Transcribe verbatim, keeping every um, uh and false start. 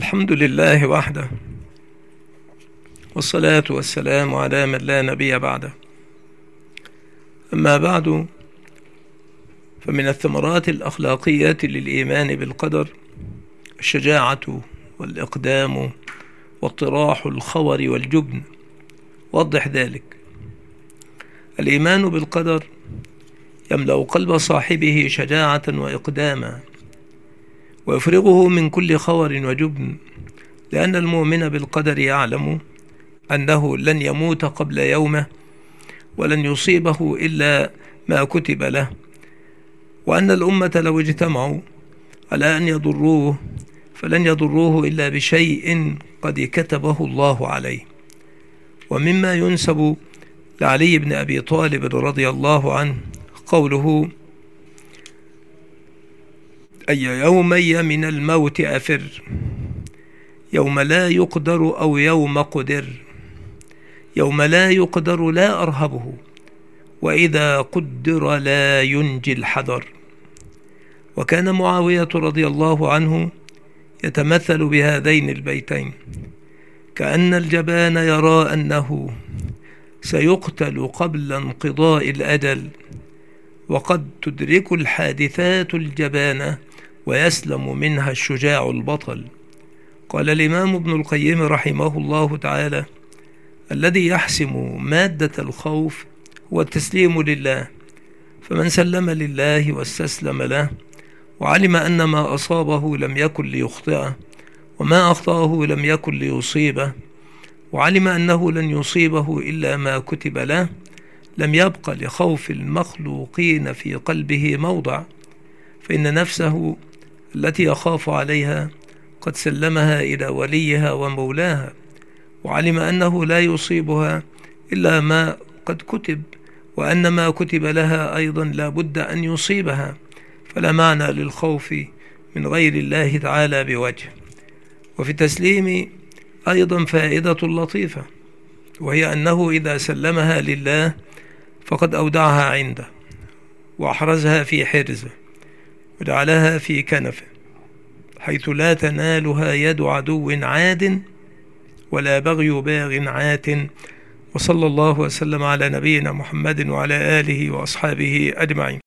الحمد لله وحده، والصلاة والسلام على من لا نبي بعده. أما بعد، فمن الثمرات الأخلاقية للإيمان بالقدر الشجاعة والإقدام واطراح الخور والجبن. وضح ذلك. الإيمان بالقدر يملأ قلب صاحبه شجاعة وإقداما، ويفرغه من كل خور وجبن، لأن المؤمن بالقدر يعلم أنه لن يموت قبل يومه، ولن يصيبه إلا ما كتب له، وأن الأمة لو اجتمعوا على أن يضروه فلن يضروه إلا بشيء قد كتبه الله عليه. ومما ينسب لعلي بن أبي طالب رضي الله عنه قوله: أي يومي من الموت أفر، يوم لا يقدر أو يوم قدر، يوم لا يقدر لا أرهبه، وإذا قدر لا ينجي الحذر. وكان معاوية رضي الله عنه يتمثل بهذين البيتين، كأن الجبان يرى أنه سيقتل قبل انقضاء الأجل، وقد تدرك الحادثات الجبانة ويسلم منها الشجاع البطل. قال الإمام ابن القيم رحمه الله تعالى: الذي يحسم مادة الخوف هو التسليم لله، فمن سلم لله واستسلم له وعلم أن ما أصابه لم يكن ليخطئه، وما أخطأه لم يكن ليصيبه، وعلم أنه لن يصيبه إلا ما كتب له، لم يبق لخوف المخلوقين في قلبه موضع، فإن نفسه التي يخاف عليها قد سلمها إلى وليها ومولاها، وعلم أنه لا يصيبها إلا ما قد كتب، وأن ما كتب لها أيضا لا بد أن يصيبها، فلا معنى للخوف من غير الله تعالى بوجه. وفي التسليم أيضا فائدة لطيفة، وهي أنه إذا سلمها لله فقد أودعها عنده، وأحرزها في حرزه، وجعلها في كنفه، حيث لا تنالها يد عدو عاد ولا بغي باغ عات. وصلى الله وسلم على نبينا محمد وعلى آله وأصحابه أجمعين.